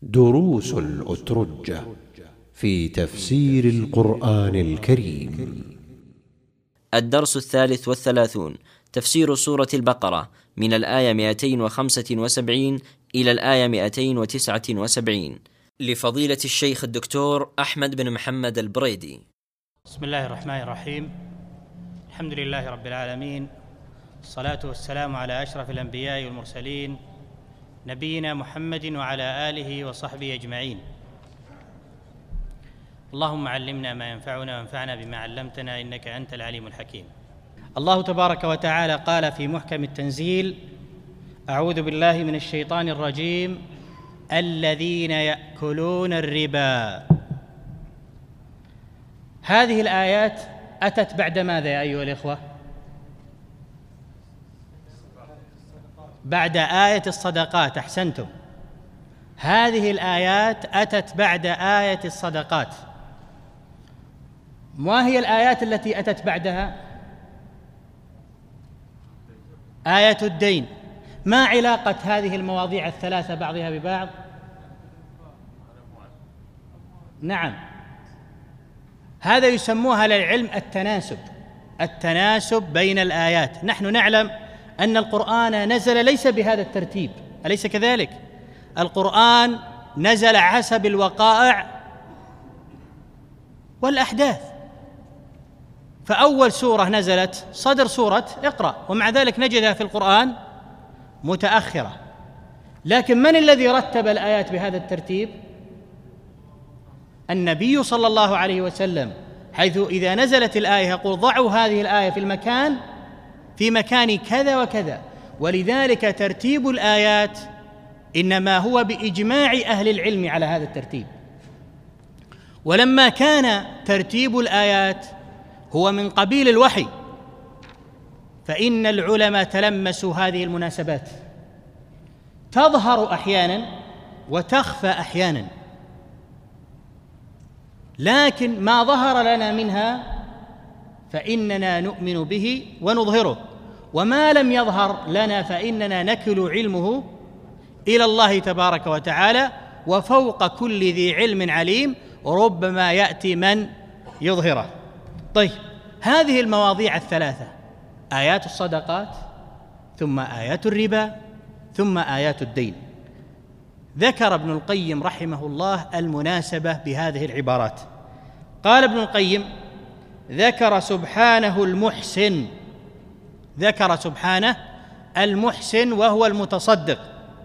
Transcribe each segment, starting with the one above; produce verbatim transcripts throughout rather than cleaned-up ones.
دروس الأترجة في تفسير القرآن الكريم. الدرس الثالث والثلاثون، تفسير سورة البقرة من الآية مئتين وخمسة وسبعين إلى الآية مئتين وتسعة وسبعين، لفضيلة الشيخ الدكتور أحمد بن محمد البريدي. بسم الله الرحمن الرحيم. الحمد لله رب العالمين، الصلاة والسلام على أشرف الأنبياء والمرسلين نبينا محمد وعلى آله وصحبه أجمعين. اللهم علمنا ما ينفعنا وانفعنا بما علمتنا إنك أنت العليم الحكيم. الله تبارك وتعالى قال في محكم التنزيل: أعوذ بالله من الشيطان الرجيم، الذين يأكلون الربا. هذه الآيات أتت بعد ماذا يا أيها الإخوة؟ بعد آية الصدقات. أحسنتم، هذه الآيات أتت بعد آية الصدقات. ما هي الآيات التي أتت بعدها؟ آية الدين. ما علاقة هذه المواضيع الثلاثة بعضها ببعض؟ نعم، هذا يسموها للعلم التناسب، التناسب بين الآيات. نحن نعلم أن القرآن نزل ليس بهذا الترتيب، أليس كذلك؟ القرآن نزل حسب الوقائع والأحداث، فأول سورة نزلت صدر سورة اقرأ، ومع ذلك نجدها في القرآن متأخرة. لكن من الذي رتب الآيات بهذا الترتيب؟ النبي صلى الله عليه وسلم، حيث إذا نزلت الآية يقول ضعوا هذه الآية في المكان في مكان كذا وكذا. ولذلك ترتيب الآيات إنما هو بإجماع أهل العلم على هذا الترتيب. ولما كان ترتيب الآيات هو من قبيل الوحي، فإن العلماء تلمسوا هذه المناسبات، تظهر أحيانا وتخفى أحيانا، لكن ما ظهر لنا منها فإننا نؤمن به ونظهره، وما لم يظهر لنا فإننا نكل علمه إلى الله تبارك وتعالى، وفوق كل ذي علم عليم، ربما يأتي من يظهره. طيب، هذه المواضيع الثلاثة، آيات الصدقات، ثم آيات الربا، ثم آيات الدين، ذكر ابن القيم رحمه الله المناسبة بهذه العبارات. قال ابن القيم: ذكر سبحانه المحسن، ذكر سبحانه المحسن وهو المتصدق،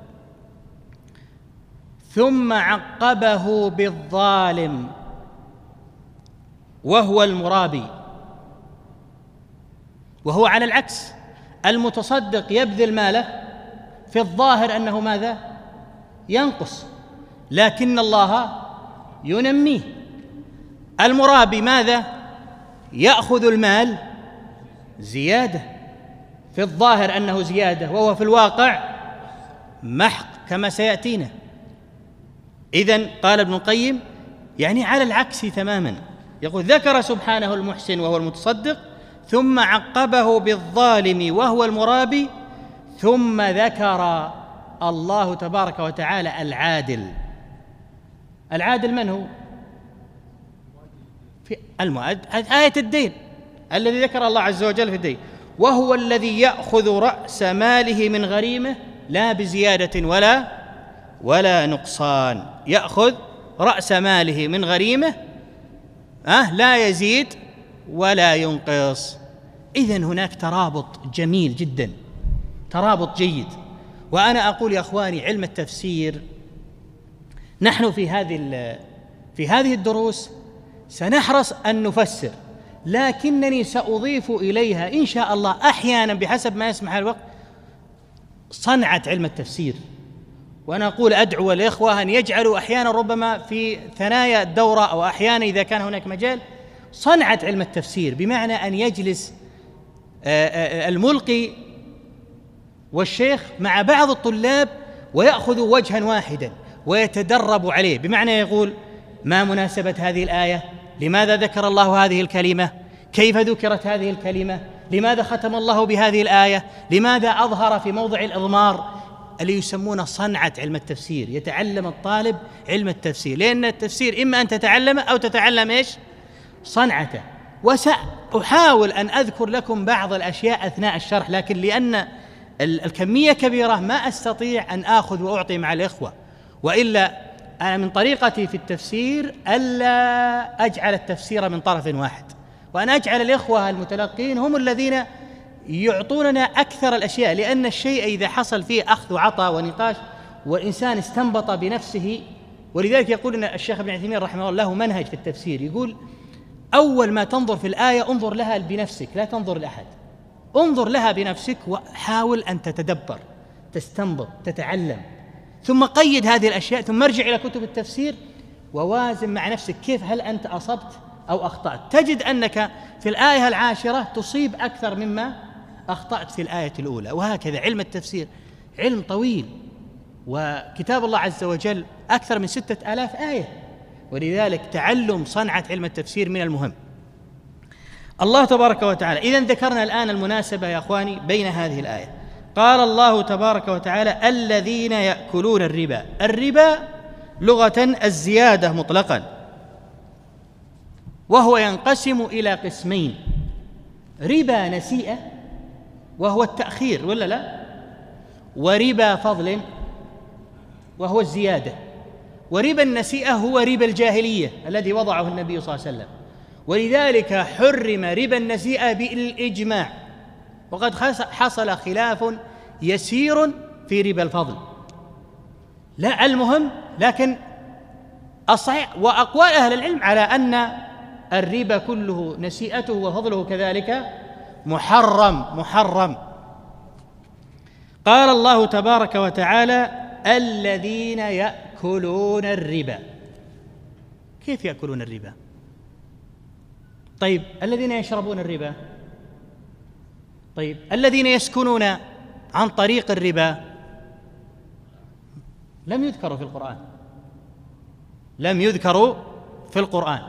ثم عقبه بالظالم وهو المرابي. وهو على العكس، المتصدق يبذل ماله في الظاهر أنه ماذا؟ ينقص، لكن الله ينميه. المرابي ماذا؟ يأخذ المال زيادة، في الظاهر أنه زيادة وهو في الواقع محق كما سيأتينا. إذن قال ابن القيم يعني على العكس تماما، يقول: ذكر سبحانه المحسن وهو المتصدق، ثم عقبه بالظالم وهو المرابي، ثم ذكر الله تبارك وتعالى العادل. العادل من هو؟ في المؤد آية الدين، الذي ذكر الله عز وجل في الدين: وهو الذي يأخذ رأس ماله من غريمه لا بزيادة ولا ولا نقصان. يأخذ رأس ماله من غريمه أه لا يزيد ولا ينقص. إذن هناك ترابط جميل جدا، ترابط جيد. وأنا أقول يا أخواني، علم التفسير نحن في هذه في هذه الدروس سنحرص أن نفسر، لكنني سأضيف إليها إن شاء الله أحيانا بحسب ما يسمح الوقت صنعة علم التفسير. وأنا أقول أدعو الإخوة أن يجعلوا أحيانا ربما في ثنايا الدورة أو أحيانا إذا كان هناك مجال صنعة علم التفسير، بمعنى أن يجلس الملقي والشيخ مع بعض الطلاب ويأخذوا وجها واحدا ويتدربوا عليه، بمعنى يقول: ما مناسبة هذه الآية؟ لماذا ذكر الله هذه الكلمة؟ كيف ذكرت هذه الكلمة؟ لماذا ختم الله بهذه الآية؟ لماذا أظهر في موضع الإضمار؟ اللي يسمونه صنعة علم التفسير، يتعلم الطالب علم التفسير، لأن التفسير إما أن تتعلمه أو تتعلم إيش؟ صنعته. وسأحاول أن أذكر لكم بعض الأشياء أثناء الشرح، لكن لأن الكمية كبيرة ما أستطيع أن آخذ وأعطي مع الإخوة، وإلا أنا من طريقتي في التفسير ألا أجعل التفسير من طرف واحد، وأن أجعل الإخوة المتلقين هم الذين يعطوننا أكثر الأشياء، لأن الشيء إذا حصل فيه أخذ وعطاء ونقاش والإنسان استنبط بنفسه. ولذلك يقول إن الشيخ ابن عثيمين رحمه الله له منهج في التفسير، يقول أول ما تنظر في الآية انظر لها بنفسك، لا تنظر لأحد، انظر لها بنفسك وحاول أن تتدبر، تستنبط، تتعلم، ثم قيد هذه الأشياء، ثم ارجع إلى كتب التفسير ووازن مع نفسك كيف هل أنت أصبت أو أخطأت. تجد أنك في الآية العاشرة تصيب أكثر مما أخطأت في الآية الأولى، وهكذا. علم التفسير علم طويل، وكتاب الله عز وجل أكثر من ستة آلاف آية، ولذلك تعلم صنعة علم التفسير من المهم. الله تبارك وتعالى، إذن ذكرنا الآن المناسبة يا أخواني بين هذه الآية. قال الله تبارك وتعالى: الذين يأكلون الربا. الربا لغة الزيادة مطلقا، وهو ينقسم إلى قسمين: ربا نسيئة وهو التأخير ولا لا، وربا فضل وهو الزيادة. وربا النسيئة هو ربا الجاهلية الذي وضعه النبي صلى الله عليه وسلم، ولذلك حرم ربا النسيئة بالإجماع، وقد حصل خلاف يسير في ربا الفضل. لا المهم، لكن الصحيح وأقوال أهل العلم على أن الربا كله نسيئته وفضله كذلك محرم محرم. قال الله تبارك وتعالى: الذين يأكلون الربا. كيف يأكلون الربا؟ طيب الذين يشربون الربا؟ طيب الذين يسكنون عن طريق الربا؟ لم يذكروا في القرآن، لم يذكروا في القرآن.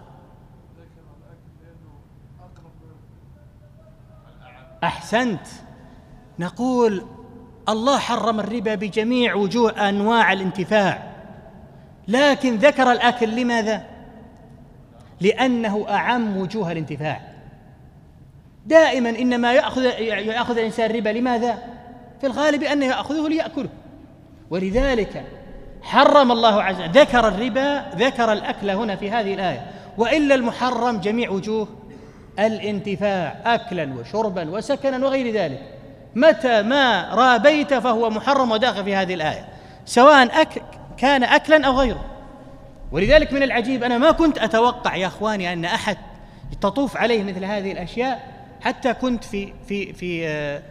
أحسنت، نقول الله حرم الربا بجميع وجوه أنواع الانتفاع، لكن ذكر الأكل. لماذا؟ لأنه أعم وجوه الانتفاع. دائما إنما يأخذ يأخذ الإنسان الربا لماذا؟ في الغالب أنه يأخذه ليأكله، ولذلك حرم الله عز وجل، ذكر الربا، ذكر الأكل هنا في هذه الآية، وإلا المحرم جميع وجوه الانتفاع، أكلا وشربا وسكنا وغير ذلك. متى ما رابيت فهو محرم وداخل في هذه الآية، سواء أك كان أكلا أو غيره. ولذلك من العجيب، أنا ما كنت أتوقع يا أخواني أن أحد تطوف عليه مثل هذه الأشياء، حتى كنت في في في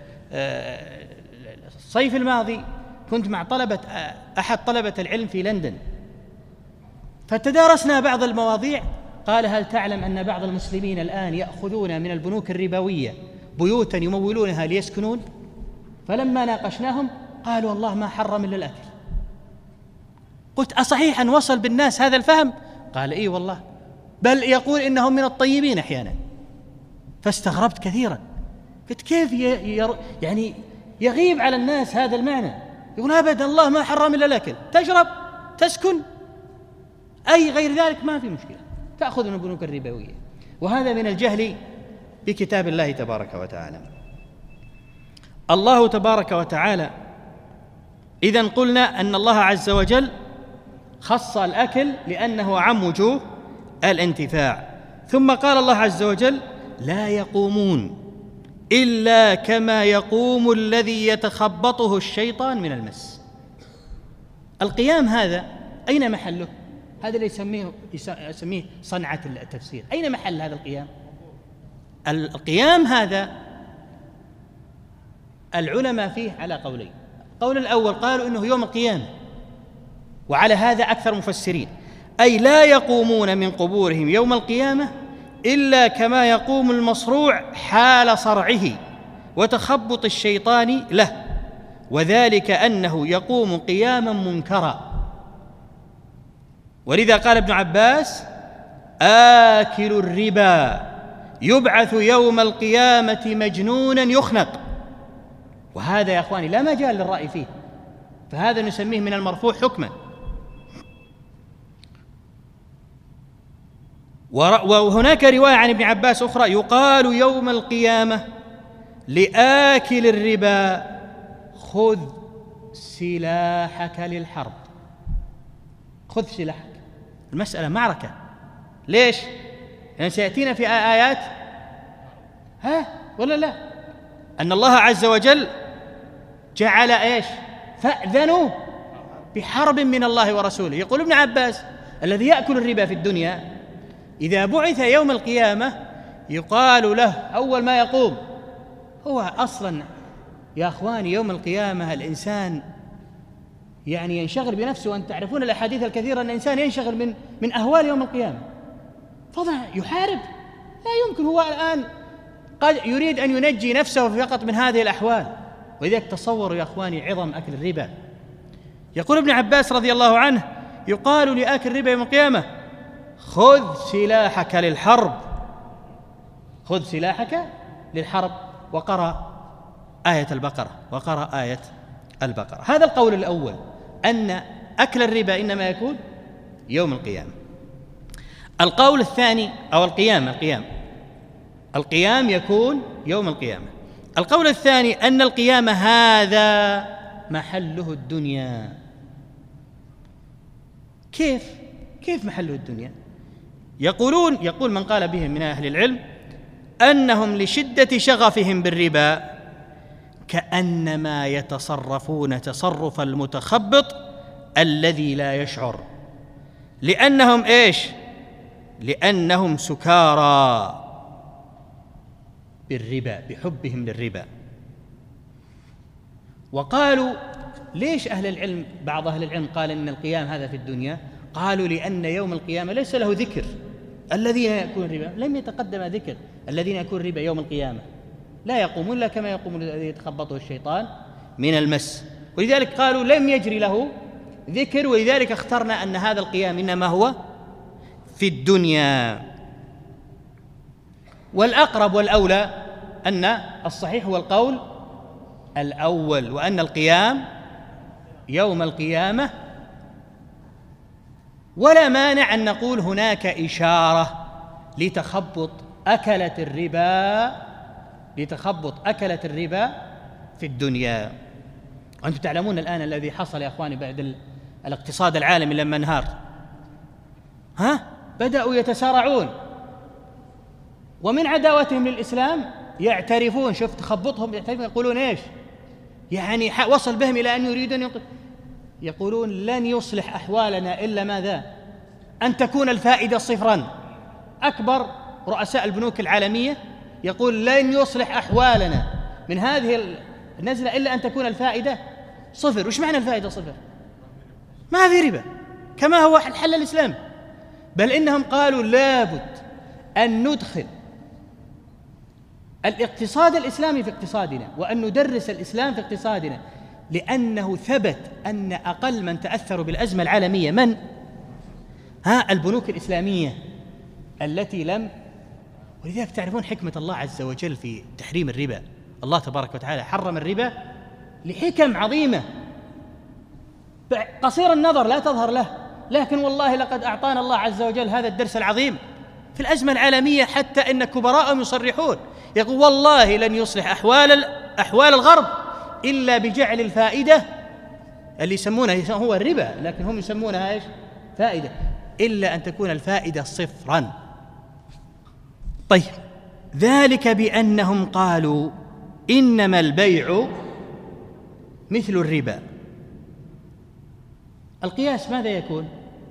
الصيف الماضي كنت مع طلبة أحد طلبة العلم في لندن، فتدارسنا بعض المواضيع. قال: هل تعلم أن بعض المسلمين الآن يأخذون من البنوك الربوية بيوتا يمولونها ليسكنون؟ فلما ناقشناهم قالوا: والله ما حرم إلا الأكل. قلت: أصحيح أن وصل بالناس هذا الفهم؟ قال: إيه والله، بل يقول إنهم من الطيبين أحيانا. فاستغربت كثيرا، قلت: كيف يعني يغيب على الناس هذا المعنى؟ يقول: أبدا الله ما حرم إلا الأكل، تشرب تسكن أي غير ذلك ما في مشكلة، تأخذ من البنوك الربوية. وهذا من الجهل بكتاب الله تبارك وتعالى. الله تبارك وتعالى، إذن قلنا أن الله عز وجل خص الأكل لأنه عم وجوه الانتفاع. ثم قال الله عز وجل: لا يقومون إلا كما يقوم الذي يتخبطه الشيطان من المس. القيام هذا أين محله؟ هذا اللي يسميه يسميه صنعة التفسير. أين محل هذا القيام؟ القيام هذا العلماء فيه على قولين. القول الأول قالوا إنه يوم القيامة، وعلى هذا أكثر مفسرين، أي لا يقومون من قبورهم يوم القيامة إلا كما يقوم المصروع حال صرعه وتخبط الشيطان له، وذلك أنه يقوم قياما منكرا. ولذا قال ابن عباس: آكل الربا يبعث يوم القيامة مجنونا يخنق. وهذا يا أخواني لا مجال للرأي فيه، فهذا نسميه من المرفوع حكما. وهناك رواية عن ابن عباس أخرى يقال يوم القيامة لآكل الربا خذ سلاحك للحرب. خذ سلاحك، المسألة معركة. ليش؟ يعني سيأتينا في آيات ها ولا لا أن الله عز وجل جعل إيش؟ فأذنوا بحرب من الله ورسوله. يقول ابن عباس الذي يأكل الربا في الدنيا إذا بعث يوم القيامة يقال له أول ما يقوم هو أصلا يا أخواني يوم القيامة الإنسان يعني ينشغل بنفسه، وأن تعرفون الأحاديث الكثيرة أن الإنسان ينشغل من من أهوال يوم القيامة، فضلا يحارب. لا يمكن، هو الآن قد يريد أن ينجي نفسه فقط من هذه الأحوال. ولذلك تصوروا يا أخواني عظم أكل الربا. يقول ابن عباس رضي الله عنه يقال لآكل الربا يوم القيامة خذ سلاحك للحرب، خذ سلاحك للحرب. وقرأ آية البقرة وقرأ آية البقرة. هذا القول الأول، أن أكل الربا إنما يكون يوم القيامة. القول الثاني أو القيام القيام القيام يكون يوم القيامة. القول الثاني أن القيام هذا محله الدنيا. كيف؟ كيف محله الدنيا؟ يقولون يقول من قال بهم من أهل العلم أنهم لشدة شغفهم بالربا كأنما يتصرفون تصرف المتخبط الذي لا يشعر، لأنهم إيش؟ لأنهم سكارى بالربا، بحبهم للربا. وقالوا ليش أهل العلم بعض أهل العلم قال إن القيام هذا في الدنيا؟ قالوا لأن يوم القيامة ليس له ذكر. الذين يأكلون الربا لم يتقدم ذكر الذين يأكلون الربا يوم القيامة لا يقومون إلا كما يقوم الذي يتخبطه الشيطان من المس، ولذلك قالوا لم يجري له ذكر، ولذلك اخترنا أن هذا القيام إنما هو في الدنيا. والأقرب والأولى أن الصحيح هو القول الأول، وأن القيام يوم القيامة. ولا مانع أن نقول هناك إشارة لتخبط أكلة الربا لتخبط أكلة الربا في الدنيا. وأنتم تعلمون الآن الذي حصل يا أخواني بعد الاقتصاد العالمي لما انهار، ها بدأوا يتسارعون، ومن عداوتهم للإسلام يعترفون، شوف تخبطهم، يعترفون يقولون إيش يعني وصل بهم إلى أن يريدون يقولون لن يصلح أحوالنا إلا ماذا؟ أن تكون الفائدة صفراً. أكبر رؤساء البنوك العالمية يقول لن يصلح أحوالنا من هذه النزلة إلا أن تكون الفائدة صفر. وش معنى الفائدة صفر؟ ما في ربا كما هو الحل الإسلام، بل إنهم قالوا لابد أن ندخل الاقتصاد الإسلامي في اقتصادنا، وأن ندرس الإسلام في اقتصادنا، لأنه ثبت أن أقل من تأثروا بالأزمة العالمية من؟ ها البنوك الإسلامية التي لم. ولذلك تعرفون حكمة الله عز وجل في تحريم الربا. الله تبارك وتعالى حرم الربا لحكم عظيمة قصير النظر لا تظهر له، لكن والله لقد أعطانا الله عز وجل هذا الدرس العظيم في الأزمة العالمية، حتى إن كبراءهم يصرحون يقول والله لن يصلح أحوال أحوال الغرب إلا بجعل الفائدة اللي يسمونها هو الربا، لكن هم يسمونها إيش؟ فائدة، إلا أن تكون الفائدة صفراً. طيب، ذلك بأنهم قالوا إنما البيع مثل الربا. القياس ماذا يكون؟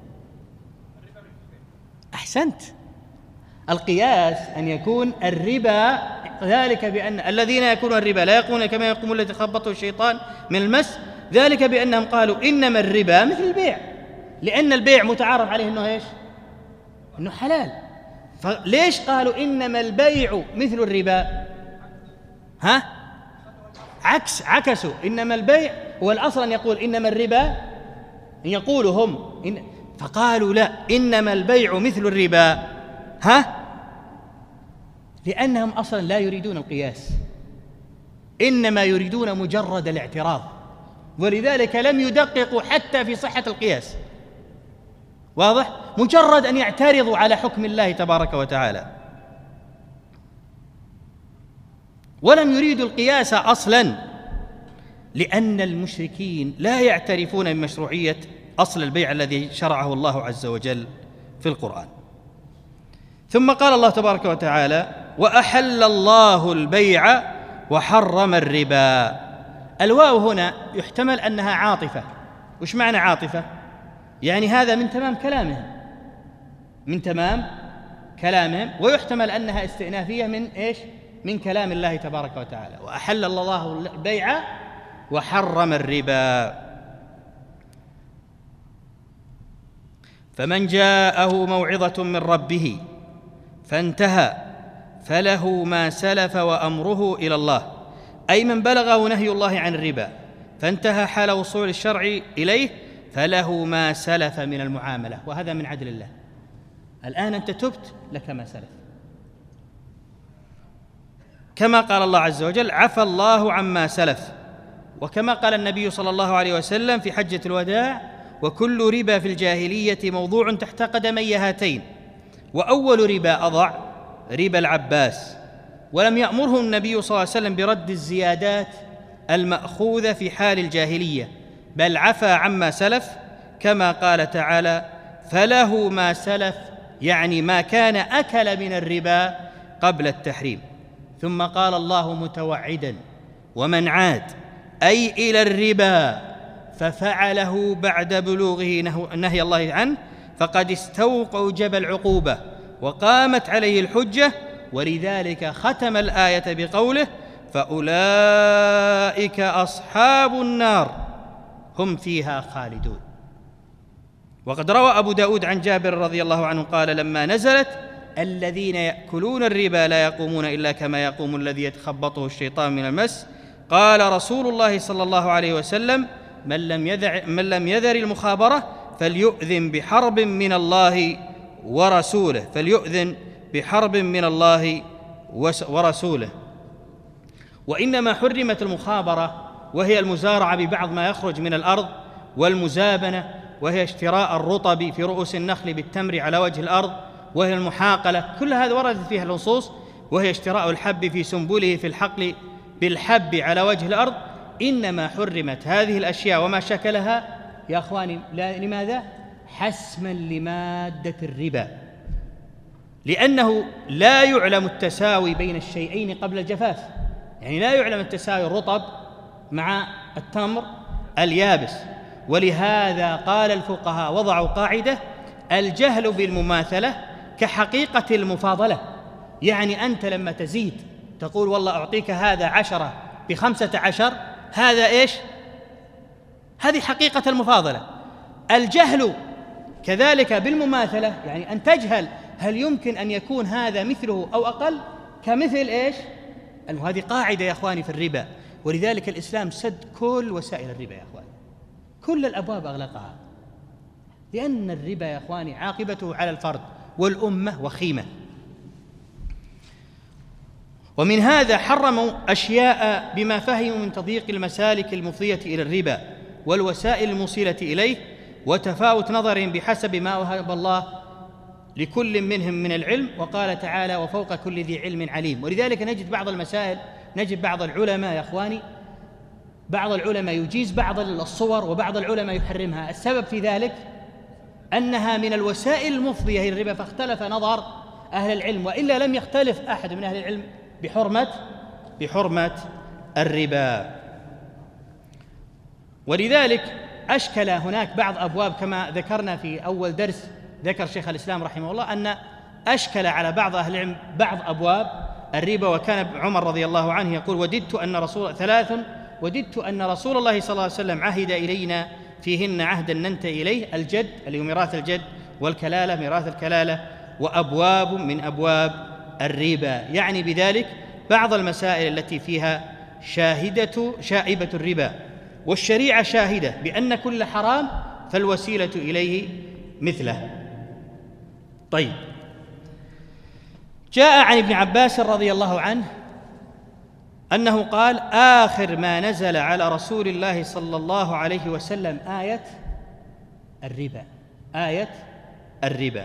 أحسنت، القياس أن يكون الربا، ذلك بأن الذين يأكلون الربا لا يقومون كما يقوم الذي خبطه الشيطان من المس، ذلك بأنهم قالوا إنما الربا مثل البيع، لأن البيع متعارف عليه أنه إيش؟ أنه حلال. فليش قالوا إنما البيع مثل الربا؟ ها؟ عكس عكسوا، إنما البيع هو الأصل أن يقول إنما الربا، يقولوا هم إن فقالوا لا إنما البيع مثل الربا. ها؟ لأنهم أصلا لا يريدون القياس، إنما يريدون مجرد الاعتراض، ولذلك لم يدققوا حتى في صحة القياس. واضح؟ مجرد أن يعترضوا على حكم الله تبارك وتعالى، ولم يريدوا القياس أصلاً، لأن المشركين لا يعترفون بمشروعية أصل البيع الذي شرعه الله عز وجل في القرآن. ثم قال الله تبارك وتعالى: وأحل الله البيع وحرم الربا. الواو هنا يحتمل أنها عاطفة. وش معنى عاطفة؟ يعني هذا من تمام كلامهم من تمام كلامهم ويحتمل أنها استئنافية من إيش؟ من كلام الله تبارك وتعالى. وأحل الله البيع وحرم الربا. فمن جاءه موعظة من ربه فانتهى فله ما سلف وأمره إلى الله، أي من بلغه نهي الله عن الربا فانتهى حال وصول الشرع إليه فله ما سلف من المعاملة، وهذا من عدل الله. الآن أنت تبت، لك ما سلف، كما قال الله عز وجل: عفى الله عما سلف. وكما قال النبي صلى الله عليه وسلم في حجة الوداع: وكل ربا في الجاهلية موضوع تحت قدمي هاتين، وأول ربا أضع ربا العباس. ولم يأمره النبي صلى الله عليه وسلم برد الزيادات المأخوذة في حال الجاهلية، بل عفى عما سلف، كما قال تعالى: فله ما سلف، يعني ما كان أكل من الربا قبل التحريم. ثم قال الله متوعدا: ومن عاد أي إلى الربا ففعله بعد بلوغه نهي الله عنه فقد استوجب العقوبة وقامت عليه الحجة. ولذلك ختم الآية بقوله: فأولئك أصحاب النار هم فيها خالدون. وقد روى أبو داود عن جابر رضي الله عنه قال: لما نزلت: الذين يأكلون الربا لا يقومون إلا كما يقوم الذي يتخبطه الشيطان من المس، قال رسول الله صلى الله عليه وسلم: من لم يذر, من لم يذر المخابرة فليؤذن بحرب من الله ورسوله فليؤذن بحرب من الله ورسوله. وإنما حرمت المخابرة وهي المزارعة ببعض ما يخرج من الأرض، والمزابنة وهي اشتراء الرطب في رؤوس النخل بالتمر على وجه الأرض، وهي المحاقلة، كل هذا وردت فيها النصوص، وهي اشتراء الحب في سنبله في الحقل بالحب على وجه الأرض. إنما حرمت هذه الأشياء وما شكلها يا أخواني لماذا؟ حسما لمادة الربا، لأنه لا يعلم التساوي بين الشيئين قبل الجفاف، يعني لا يعلم التساوي الرطب مع التمر اليابس. ولهذا قال الفقهاء وضعوا قاعدة: الجهل بالمماثلة كحقيقة المفاضلة. يعني أنت لما تزيد تقول والله أعطيك هذا عشرة بخمسة عشر، هذا إيش؟ هذه حقيقة المفاضلة. الجهل كذلك بالمماثلة، يعني أن تجهل هل يمكن أن يكون هذا مثله أو أقل كمثل إيش؟ هذه قاعدة يا أخواني في الربا. ولذلك الإسلام سد كل وسائل الربا يا أخواني، كل الأبواب أغلقها، لأن الربا يا أخواني عاقبته على الفرد والأمة وخيمة. ومن هذا حرموا أشياء بما فهموا من تضييق المسالك المفضية إلى الربا والوسائل الموصلة إليه، وتفاوت نظرهم بحسب ما وهب الله لكل منهم من العلم. وقال تعالى: وفوق كل ذي علم عليم. ولذلك نجد بعض المسائل، نجد بعض العلماء يا أخواني، بعض العلماء يجيز بعض الصور وبعض العلماء يحرمها. السبب في ذلك أنها من الوسائل المفضية إلى الربا، فاختلف نظر أهل العلم، وإلا لم يختلف أحد من أهل العلم بحرمة بحرمة الربا. ولذلك أشكل هناك بعض أبواب، كما ذكرنا في أول درس ذكر شيخ الإسلام رحمه الله أن أشكل على بعض أهل العلم بعض أبواب الربا. وكان عمر رضي الله عنه يقول: وددت أن رسول ثلاث وددت أن رسول الله صلى الله عليه وسلم عهد إلينا فيهن عهدا ننتهي إليه: الجد اللي هو ميراث الجد، والكلالة ميراث الكلالة، وأبواب من أبواب الربا، يعني بذلك بعض المسائل التي فيها شاهدة شائبة الربا. والشريعة شاهدة بأن كل حرام فالوسيلة إليه مثله. طيب، جاء عن ابن عباس رضي الله عنه أنه قال: آخر ما نزل على رسول الله صلى الله عليه وسلم آية الربا، آية الربا.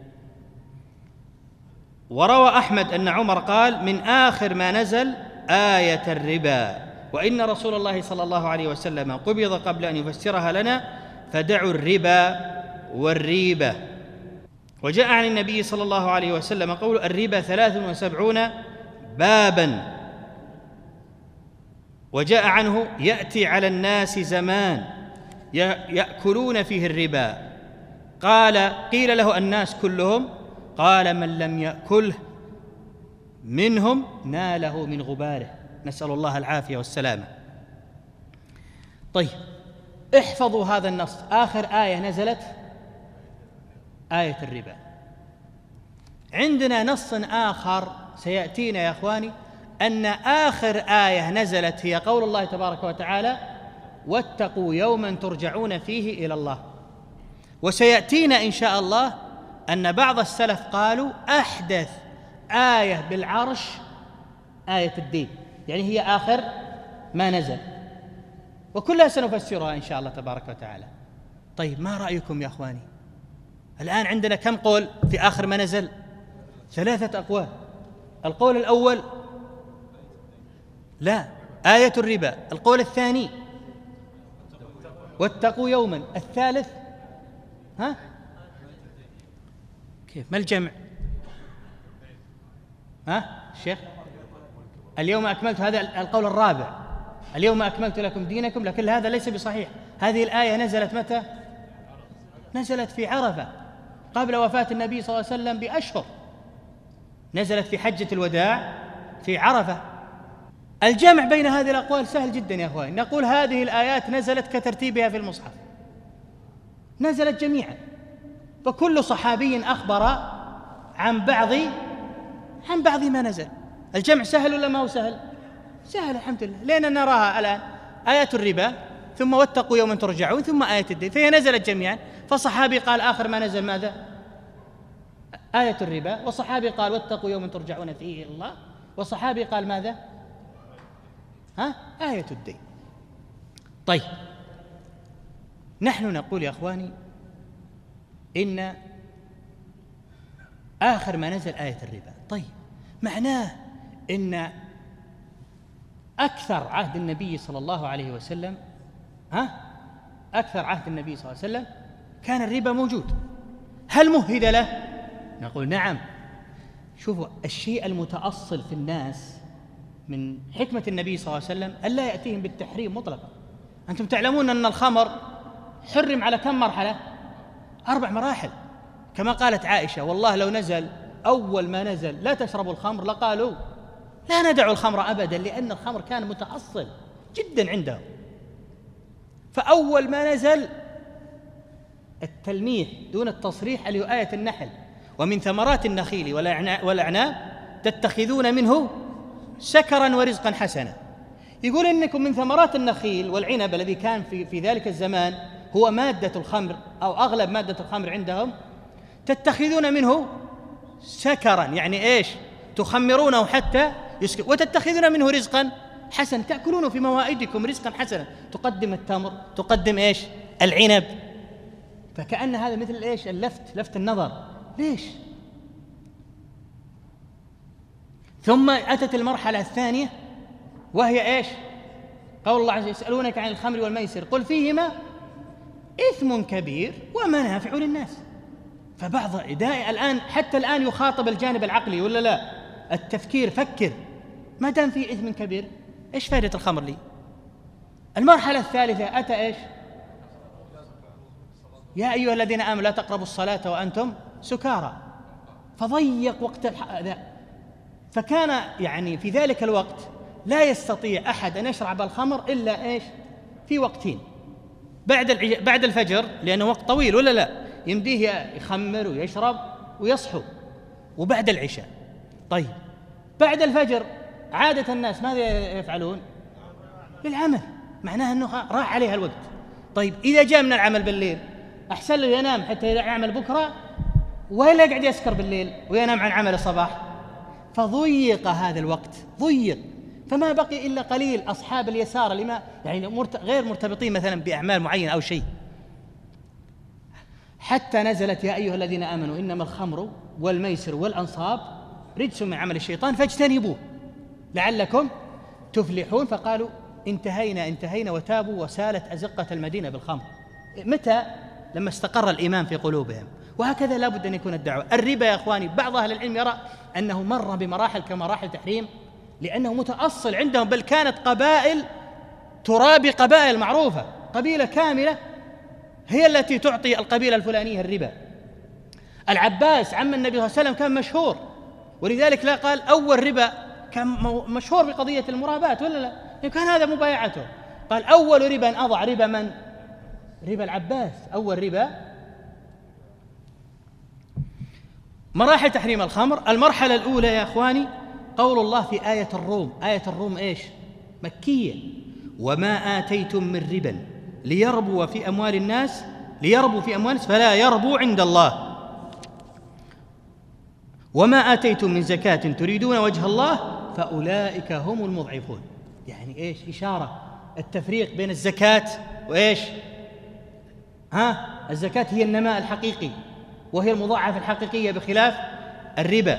وروى أحمد أن عمر قال: من آخر ما نزل آية الربا، وإن رسول الله صلى الله عليه وسلم قبض قبل أن يفسرها لنا، فدعوا الربا والريبة. وجاء عن النبي صلى الله عليه وسلم قول: الربا ثلاث وسبعون بابا. وجاء عنه: يأتي على الناس زمان يأكلون فيه الربا. قال: قيل له: الناس كلهم؟ قال: من لم يأكله منهم ناله من غباره، نسأل الله العافية والسلامة. طيب، احفظوا هذا النص، آخر آية نزلت آية الربا. عندنا نص آخر سيأتينا يا أخواني، أن آخر آية نزلت هي قول الله تبارك وتعالى: واتقوا يوما ترجعون فيه إلى الله. وسيأتينا إن شاء الله أن بعض السلف قالوا أحدث آية بالعرش آية الدين، يعني هي آخر ما نزل، وكلها سنفسرها إن شاء الله تبارك وتعالى. طيب، ما رأيكم يا أخواني؟ الآن عندنا كم قول في آخر ما نزل؟ ثلاثة أقوال. القول الأول لا، آية الربا. القول الثاني واتقوا يوما. الثالث ها كيف؟ ما الجمع؟ ها الشيخ؟ اليوم أكملت، هذا القول الرابع، اليوم أكملت لكم دينكم، لكن هذا ليس بصحيح. هذه الآية نزلت متى؟ نزلت في عرفة قبل وفاة النبي صلى الله عليه وسلم بأشهر، نزلت في حجة الوداع في عرفة. الجمع بين هذه الأقوال سهل جدا يا أخواني، نقول هذه الآيات نزلت كترتيبها في المصحف، نزلت جميعا، فكل صحابي أخبر عن بعض عن بعض ما نزل. الجمع سهل ولا ما هو سهل؟ سهل الحمد لله، لأننا نراها الآن آيات الربا، ثم واتقوا يوما ترجعون، ثم آية الدين، فهي نزلت جميعا. فصحابي قال آخر ما نزل ماذا؟ آية الربا، وصحابي قال واتقوا يوما ترجعون فيه إلى الله، وصحابي قال ماذا؟ ها؟ آية الدين. طيب، نحن نقول يا أخواني إن آخر ما نزل آية الربا. طيب، معناه إن أكثر عهد النبي صلى الله عليه وسلم ها أكثر عهد النبي صلى الله عليه وسلم كان الربا موجود. هل مهد له؟ نقول نعم. شوفوا، الشيء المتأصل في الناس من حكمة النبي صلى الله عليه وسلم ألا يأتيهم بالتحريم مطلقا. أنتم تعلمون أن الخمر حرم على كم مرحلة؟ أربع مراحل، كما قالت عائشة: والله لو نزل أول ما نزل لا تشربوا الخمر لقالوا لا ندع الخمر أبدا، لأن الخمر كان متأصل جدا عندهم. فأول ما نزل التلميح دون التصريح اللي هو آية النحل: ومن ثمرات النخيل والأعناب تتخذون منه سكرا ورزقا حسنا. يقول إنكم من ثمرات النخيل والعنب الذي كان في, في ذلك الزمان هو مادة الخمر أو أغلب مادة الخمر عندهم، تتخذون منه سكرا، يعني إيش؟ تخمرونه حتى يسكر، وتتخذون منه رزقا حسنا، تأكلونه في موائدكم رزقا حسنا، تقدم التمر، تقدم إيش؟ العنب. فكأن هذا مثل إيش؟ اللفت، لفت النظر. ليش؟ ثم أتت المرحلة الثانية وهي إيش؟ قول الله عز وجل: يسألونك عن الخمر والميسر قل فيهما إثم كبير ومنافع للناس. فبعض إداء الآن حتى الآن يخاطب الجانب العقلي ولا لا؟ التفكير، فكر، ما دام في إثم كبير إيش فائدة الخمر لي؟ المرحلة الثالثة أتى إيش؟ يا أيها الذين آمنوا لا تقربوا الصلاة وأنتم سكارى، فضيق وقت هذا. فكان يعني في ذلك الوقت لا يستطيع أحد أن يشرب الخمر إلا إيش؟ في وقتين: بعد بعد الفجر لأنه وقت طويل ولا لا، يمديه يخمر ويشرب ويصحو، وبعد العشاء. طيب، بعد الفجر عادة الناس ماذا يفعلون؟ للعمل، معناها أنه راح عليها الوقت. طيب، إذا جاء من العمل بالليل أحسن له ينام حتى يعمل بكرة، ولا يقعد يسكر بالليل وينام عن عمل الصباح؟ فضيق هذا الوقت، ضيق. فما بقي إلا قليل أصحاب اليسار اللي ما يعني غير مرتبطين مثلا بأعمال معينة أو شيء، حتى نزلت يا أيها الذين آمنوا إنما الخمر والميسر والأنصاب رجس من عمل الشيطان فاجتنبوه لعلكم تفلحون. فقالوا انتهينا انتهينا وتابوا وسالت أزقة المدينة بالخمر. متى؟ لما استقر الإيمان في قلوبهم. وهكذا لا بد أن يكون الدعوة. الربا يا أخواني بعض أهل العلم يرى أنه مر بمراحل كمراحل تحريم لأنه متأصل عندهم، بل كانت قبائل ترابي قبائل معروفة، قبيلة كاملة هي التي تعطي القبيلة الفلانية الربا. العباس عم النبي صلى الله عليه وسلم كان مشهور، ولذلك لا قال أول ربا كان مشهور بقضية المرابات ولا لا؟ كان هذا مبايعته. قال أول ربا أضع ربا من؟ ربا العباس. أول ربا. مراحل تحريم الخمر. المرحلة الأولى يا أخواني قول الله في آية الروم. آية الروم إيش؟ مكية. وما آتيتم من ربا ليربو في أموال الناس ليربو في أموال الناس فلا يربو عند الله، وما آتيتم من زكاة تريدون وجه الله فأولئك هم المضعفون. يعني إيش؟ إشارة التفريق بين الزكاة وإيش؟ ها؟ الزكاة هي النماء الحقيقي وهي المضاعفة الحقيقية بخلاف الربا،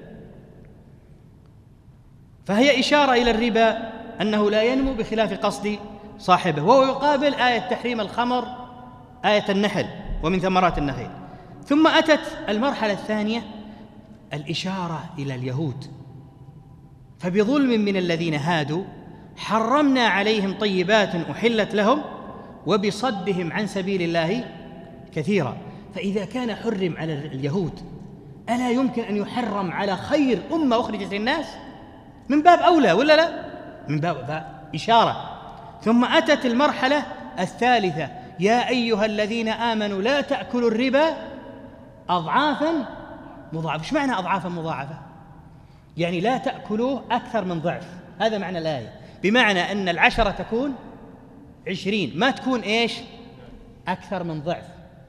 فهي إشارة إلى الربا أنه لا ينمو بخلاف قصد صاحبه، وهو يقابل آية تحريم الخمر آية النحل ومن ثمرات النخيل. ثم أتت المرحلة الثانية الإشارة إلى اليهود. فبظلم من الذين هادوا حرمنا عليهم طيبات أحلت لهم وبصدهم عن سبيل الله كثيرا. فإذا كان حرم على اليهود ألا يمكن أن يحرم على خير أمة أخرجت للناس؟ من باب أولى ولا لا؟ من باب إشارة. ثم أتت المرحلة الثالثة يا أيها الذين آمنوا لا تأكلوا الربا أضعافا مضاعفة. إيش معنى أضعافا مضاعفة؟ يعني لا تأكلوه أكثر من ضعف، هذا معنى الآية. بمعنى أن العشرة تكون عشرين، ما تكون إيش؟ أكثر من ضعف.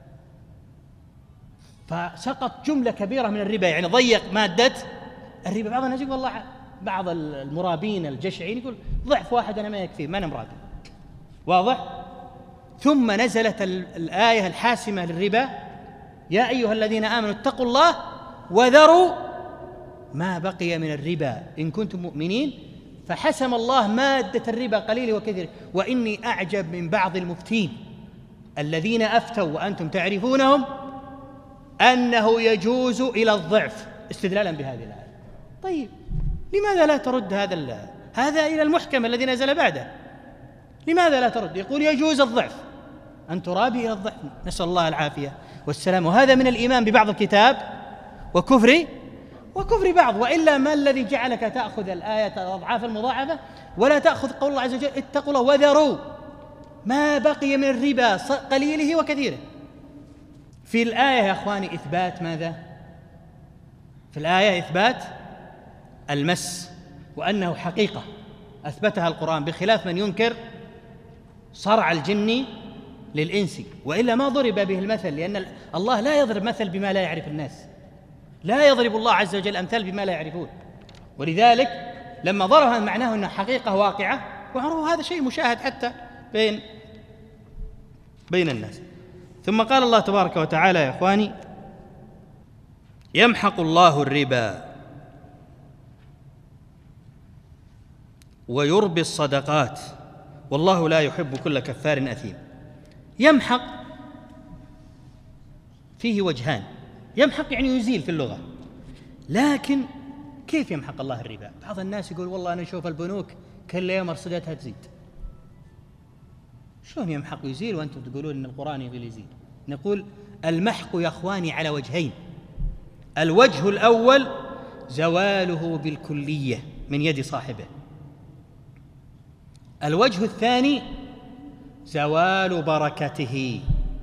فسقط جملة كبيرة من الربا، يعني ضيق مادة الربا. بعض الناس يقول والله بعض المرابين الجشعين يقول ضعف واحد أنا ما يكفي، ما أنا مرابي. واضح؟ ثم نزلت الآية الحاسمة للربا يا أيها الذين آمنوا اتقوا الله وذروا ما بقي من الربا إن كنتم مؤمنين. فحسم الله مادة الربا قليل وكثير. وإني أعجب من بعض المفتين الذين أفتوا وأنتم تعرفونهم أنه يجوز إلى الضعف استدلالا بهذه الآية. طيب لماذا لا ترد هذا هذا إلى المحكم الذي نزل بعده؟ لماذا لا ترد؟ يقول يجوز الضعف، أن ترابي إلى الضعف، نسأل الله العافية والسلام. وهذا من الإيمان ببعض الكتاب وكفر وكفر بعض. وإلا ما الذي جعلك تأخذ الآية أضعاف المضاعفة ولا تأخذ قول الله عز وجل اتقوا الله وذروا ما بقي من الربا قليله وكثيره؟ في الآية يا أخواني إثبات ماذا؟ في الآية إثبات المس، وأنه حقيقة أثبتها القرآن، بخلاف من ينكر صرع الجن للإنس. وإلا ما ضرب به المثل، لأن الله لا يضرب مثل بما لا يعرف الناس، لا يضرب الله عز وجل أمثال بما لا يعرفون. ولذلك لما ضربها معناه أنها حقيقة واقعة، وعرفوا هذا شيء مشاهد حتى بين بين الناس. ثم قال الله تبارك وتعالى يا إخواني يمحق الله الربا ويربي الصدقات والله لا يحب كل كفار أثيم. يمحق فيه وجهان. يمحق يعني يزيل في اللغة، لكن كيف يمحق الله الربا؟ بعض الناس يقول والله أنا أشوف البنوك كل يوم رصيدتها تزيد. شلون يمحق ويزيل وأنتم تقولون إن القرآن يقول يزيل؟ نقول المحق يا أخواني على وجهين. الوجه الأول زواله بالكلية من يد صاحبه. الوجه الثاني زوال بركته،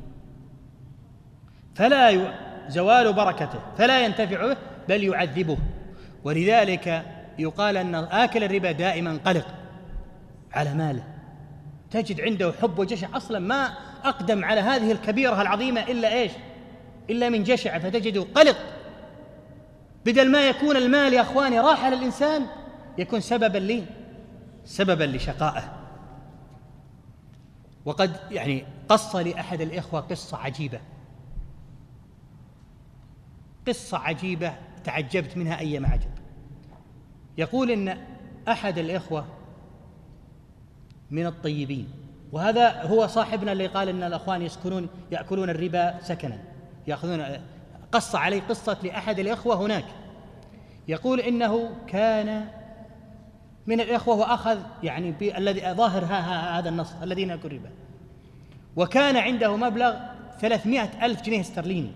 فلا ي... زوال بركته فلا ينتفع به بل يعذبه. ولذلك يقال أن آكل الربا دائما قلق على ماله، تجد عنده حب وجشع، أصلا ما أقدم على هذه الكبيرة العظيمة إلا إيش؟ إلا من جشع، فتجده قلق. بدل ما يكون المال يا أخواني راحة للإنسان يكون سببا لي سببا لشقائه. وقد يعني قص لي أحد الإخوة قصة عجيبة، قصة عجيبة تعجبت منها أيما عجب. يقول إن أحد الإخوة من الطيبين، وهذا هو صاحبنا اللي قال إن الأخوان يسكنون يأكلون الربا سكنا، يأخذون، قص عليه قصة لأحد الإخوة هناك. يقول إنه كان من الإخوة وأخذ يعني بالذي ظاهر هذا النص الذين يأكل الربا، وكان عنده مبلغ ثلاثمائة ألف جنيه استرليني،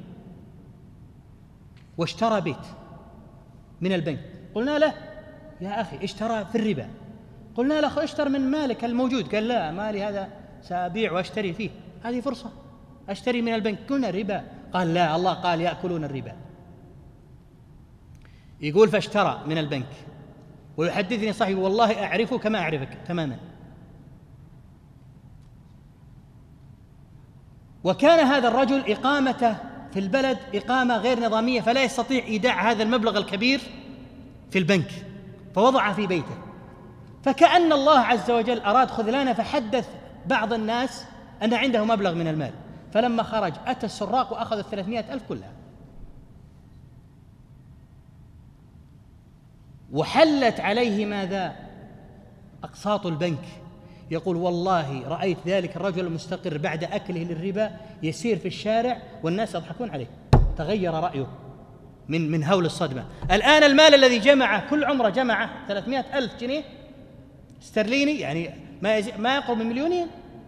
واشترى بيت من البنك. قلنا له يا أخي اشترى في الربا. قلنا له اشتر من مالك الموجود. قال لا، مالي هذا سأبيع واشتري فيه، هذه فرصة أشتري من البنك. قلنا الربا. قال لا، الله قال يأكلون الربا. يقول فاشترى من البنك، ويحدثني صاحبي والله أعرفه كما أعرفك تماما. وكان هذا الرجل إقامته في البلد إقامة غير نظامية، فلا يستطيع إيداع هذا المبلغ الكبير في البنك، فوضع في بيته. فكأن الله عز وجل أراد خذلانه، فحدث بعض الناس أن عنده مبلغ من المال، فلما خرج أتى السراق وأخذ الثلاثمائة ألف كلها، وحلت عليه ماذا؟ أقساط البنك. يقول والله رأيت ذلك الرجل المستقر بعد أكله للربا يسير في الشارع والناس يضحكون عليه، تغير رأيه من من هول الصدمة. الآن المال الذي جمعه كل عمره جمعه ثلاثمائة ألف جنيه استرليني، يعني ما ما يقرب من مليونين،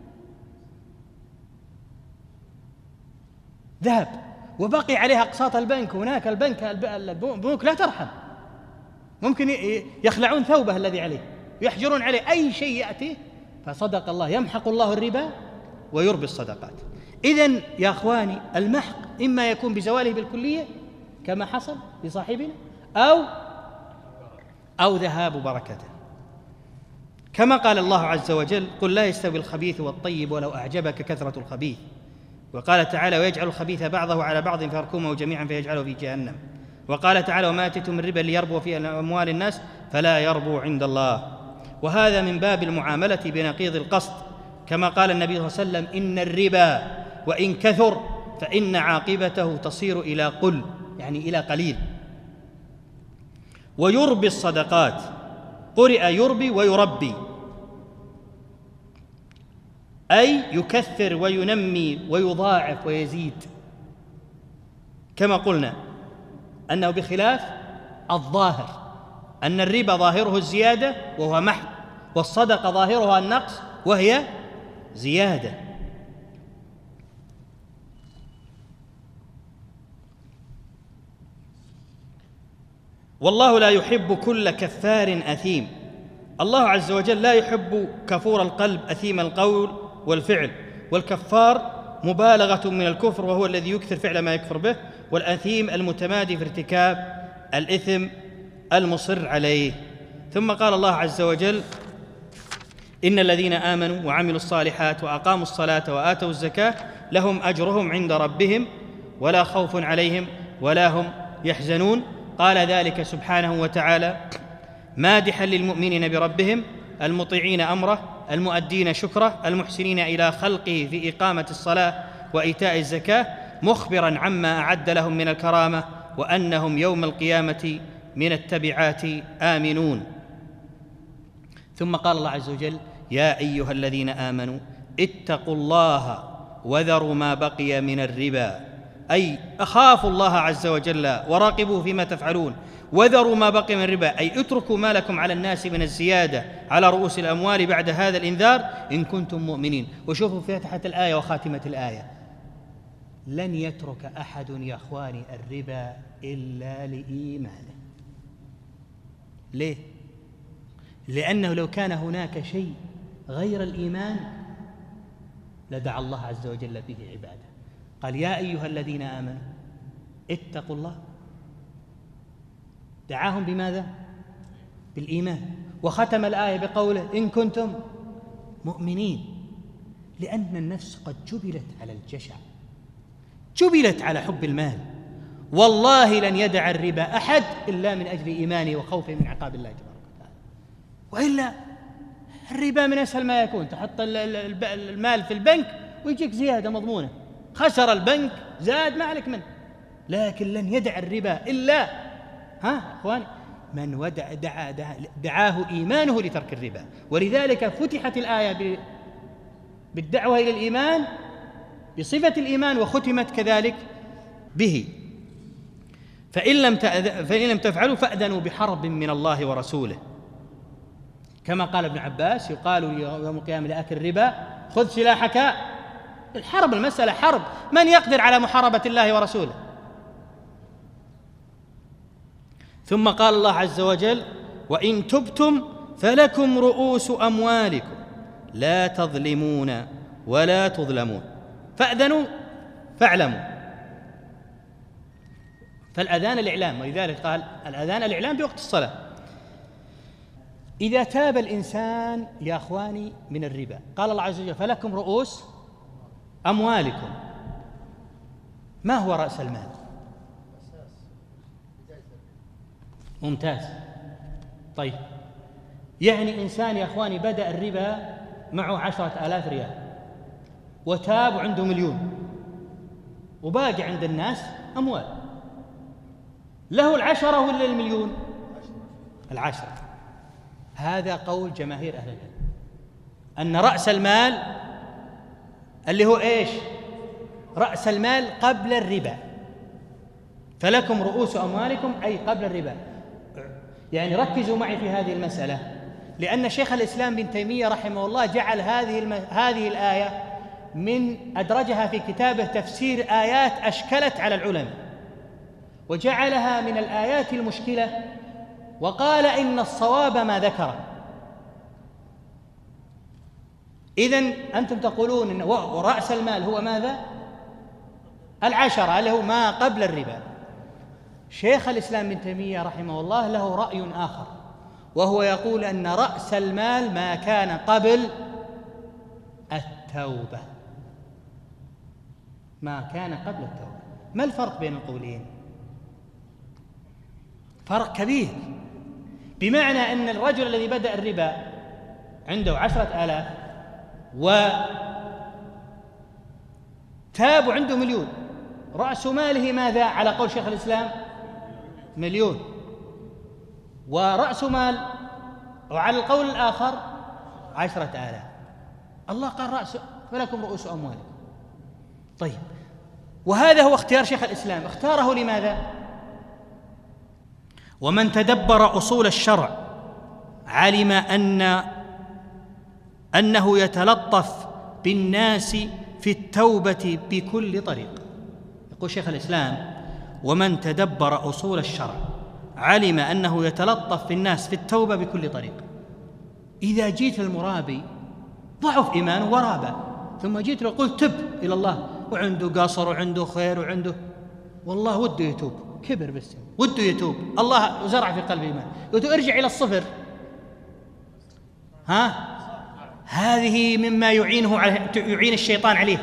ذهب وبقي عليها أقساط البنك. هناك البنك البنوك لا ترحم، ممكن يخلعون ثوبه الذي عليه، يحجرون عليه أي شيء يأتي. فصدق الله، يمحق الله الربا ويربي الصدقات. إذن يا أخواني، المحق إما يكون بزواله بالكلية كما حصل لصاحبنا، أو أو ذهاب بركته، كما قال الله عز وجل قل لا يستوي الخبيث والطيب ولو أعجبك كثرة الخبيث. وقال تعالى ويجعل الخبيث بعضه على بعض فيركمه جميعا فيجعله في جهنم. وقال تعالى وما آتيتم من ربا ليربو في أموال الناس فلا يربو عند الله. وهذا من باب المعاملة بنقيض القصد، كما قال النبي صلى الله عليه وسلم إن الربا وإن كثر فإن عاقبته تصير إلى قل، يعني إلى قليل. ويربي الصدقات، قرئ يربي ويربي، أي يكثر وينمي ويضاعف ويزيد، كما قلنا أنه بخلاف الظاهر، أن الربا ظاهره الزيادة وهو محض، والصدقة ظاهرها النقص وهي زيادة. والله لا يحب كل كفار أثيم. الله عز وجل لا يحب كفور القلب أثيم القول والفعل، والكفار مبالغة من الكفر وهو الذي يكثر فعل ما يكفر به، والأثيم المتمادي في ارتكاب الإثم المصر عليه. ثم قال الله عز وجل إن الذين آمنوا وعملوا الصالحات وأقاموا الصلاة وآتوا الزكاة لهم أجرهم عند ربهم ولا خوف عليهم ولا هم يحزنون. قال ذلك سبحانه وتعالى مادحا للمؤمنين بربهم المطيعين أمره المؤدين شكره المحسنين إلى خلقه في إقامة الصلاة وإيتاء الزكاة، مخبرا عما أعد لهم من الكرامة وأنهم يوم القيامة من التبعات آمنون. ثم قال الله عز وجل يا أيها الذين آمنوا اتقوا الله وذروا ما بقي من الربا، أي أخافوا الله عز وجل وراقبوه فيما تفعلون، وذروا ما بقي من الربا أي اتركوا ما لكم على الناس من الزيادة على رؤوس الأموال بعد هذا الإنذار إن كنتم مؤمنين. وشوفوا فاتحة الآية وخاتمة الآية، لن يترك أحد يا أخواني الربا إلا لإيمانه. ليه؟ لأنه لو كان هناك شيء غير الإيمان لدعا الله عز وجل به عباده. قال يا أيها الذين آمنوا اتقوا الله، دعاهم بماذا؟ بالإيمان. وختم الآية بقوله إن كنتم مؤمنين، لأن النفس قد جبلت على الجشع، جبلت على حب المال. والله لن يدع الربا أحد إلا من أجل إيمانه وخوفه من عقاب الله تبارك وتعالى، وإلا الربا من أسهل ما يكون، تحط المال في البنك ويجيك زيادة مضمونة، خسر البنك زاد ما عليك منه. لكن لن يدع الربا إلا ها أخواني من ودع دعا دعا دعاه إيمانه لترك الربا. ولذلك فتحت الآية بالدعوة إلى الإيمان بصفة الإيمان، وختمت كذلك به. فإن لم فإن لم تفعلوا فأذنوا بحرب من الله ورسوله، كما قال ابن عباس يقال يوم القيامة لآكل الربا خذ سلاحك. الحرب المسألة حرب، من يقدر على محاربة الله ورسوله؟ ثم قال الله عز وجل وإن تبتم فلكم رؤوس أموالكم لا تظلمون ولا تظلمون فأذنوا فاعلموا. فالأذان الإعلام، ولذلك قال الأذان الإعلام بوقت الصلاة. إذا تاب الإنسان يا أخواني من الربا، قال الله عز وجل فلكم رؤوس أموالكم. ما هو رأس المال؟ ممتاز. طيب يعني إنسان يا أخواني بدأ الربا معه عشرة آلاف ريال وتاب وعنده مليون وباقي عند الناس أموال، له العشرة ولا المليون؟ العشرة. هذا قول جماهير أهل العلم أن رأس المال اللي هو إيش؟ رأس المال قبل الربا، فلكم رؤوس أموالكم أي قبل الربا. يعني ركزوا معي في هذه المسألة، لأن شيخ الإسلام بن تيمية رحمه الله جعل هذه الم... هذه الآية من أدرجها في كتابه تفسير آيات أشكلت على العلماء، وجعلها من الآيات المشكلة، وقال إن الصواب ما ذكر. إذن أنتم تقولون إن ورأس المال هو ماذا؟ العشرة اللي هو ما قبل الربا. شيخ الإسلام بن تيمية رحمه الله له رأي آخر، وهو يقول أن رأس المال ما كان قبل التوبة، ما كان قبل التوبة. ما الفرق بين القولين؟ فرق كبير، بمعنى أن الرجل الذي بدأ الربا عنده عشرة آلاف وتاب وعنده مليون، رأس ماله ماذا على قول شيخ الإسلام؟ مليون. ورأس مال وعلى القول الآخر عشرة آلاف. الله قال رأس فلكم رؤوس أموالكم. طيب، وهذا هو اختيار شيخ الإسلام. اختاره لماذا؟ ومن تدبر أصول الشرع علم أن أنه يتلطف بالناس في التوبة بكل طريق. يقول شيخ الإسلام ومن تدبر أصول الشرع علم أنه يتلطف بالناس في التوبة بكل طريق. إذا جيت المرابي ضعف إيمانه ورابه، ثم جيت له قلت تب إلى الله وعنده قصر وعنده خير وعنده والله وده يتوب، كبر بس وده يتوب، الله زرع في قلبه إيمان، قلت ارجع إلى الصفر، ها هذه مما يعينه على يعين الشيطان عليه.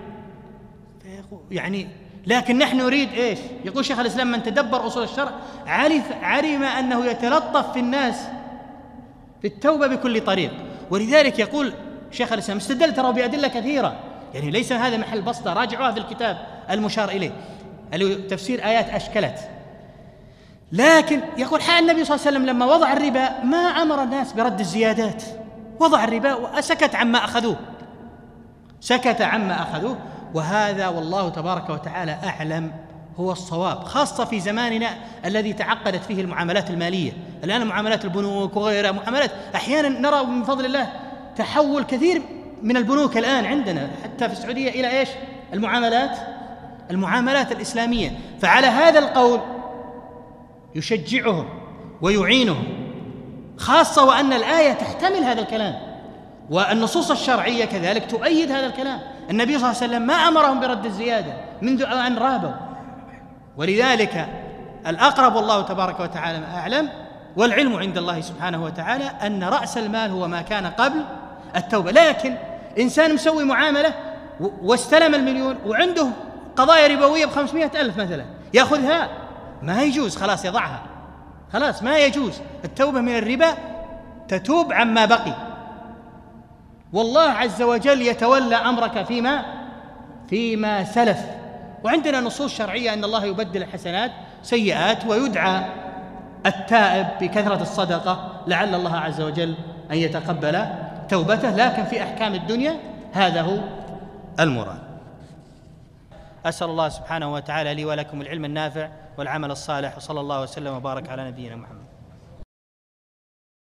يعني لكن نحن نريد إيش؟ يقول شيخ الإسلام من تدبر أصول الشرع عرف علم أنه يتلطف في الناس في التوبة بكل طريق. ولذلك يقول شيخ الإسلام استدل ترى بأدلة كثيرة، يعني ليس هذا محل بسطة، راجعوها في الكتاب المشار إليه اللي تفسير آيات أشكلت. لكن يقول حال النبي صلى الله عليه وسلم لما وضع الربا ما أمر الناس برد الزيادات، وضع الربا وسكت عما أخذوه، سكت عما أخذوه. وهذا والله تبارك وتعالى أعلم هو الصواب، خاصة في زماننا الذي تعقدت فيه المعاملات المالية. الآن معاملات البنوك وغيرها معاملات أحيانا نرى من فضل الله تحول كثير من البنوك الآن عندنا حتى في السعودية إلى إيش؟ المعاملات المعاملات الإسلامية. فعلى هذا القول يشجعهم ويعينهم، خاصة وأن الآية تحتمل هذا الكلام، والنصوص الشرعية كذلك تؤيد هذا الكلام. النبي صلى الله عليه وسلم ما أمرهم برد الزيادة منذ أن رابوا. ولذلك الأقرب والله تبارك وتعالى أعلم، والعلم عند الله سبحانه وتعالى أن رأس المال هو ما كان قبل التوبة. لكن إنسان مسوي معاملة واستلم المليون وعنده قضايا ربوية بخمسمائة ألف مثلا، يأخذها ما يجوز، خلاص يضعها، خلاص ما يجوز. التوبة من الربا تتوب عما بقي، والله عز وجل يتولى أمرك فيما فيما سلف. وعندنا نصوص شرعية أن الله يبدل الحسنات سيئات، ويدعى التائب بكثرة الصدقة لعل الله عز وجل أن يتقبل توبته، لكن في أحكام الدنيا هذا هو المراد. أسأل الله سبحانه وتعالى لي ولكم العلم النافع والعمل الصالح، وصلى الله وسلم وبارك على نبينا محمد.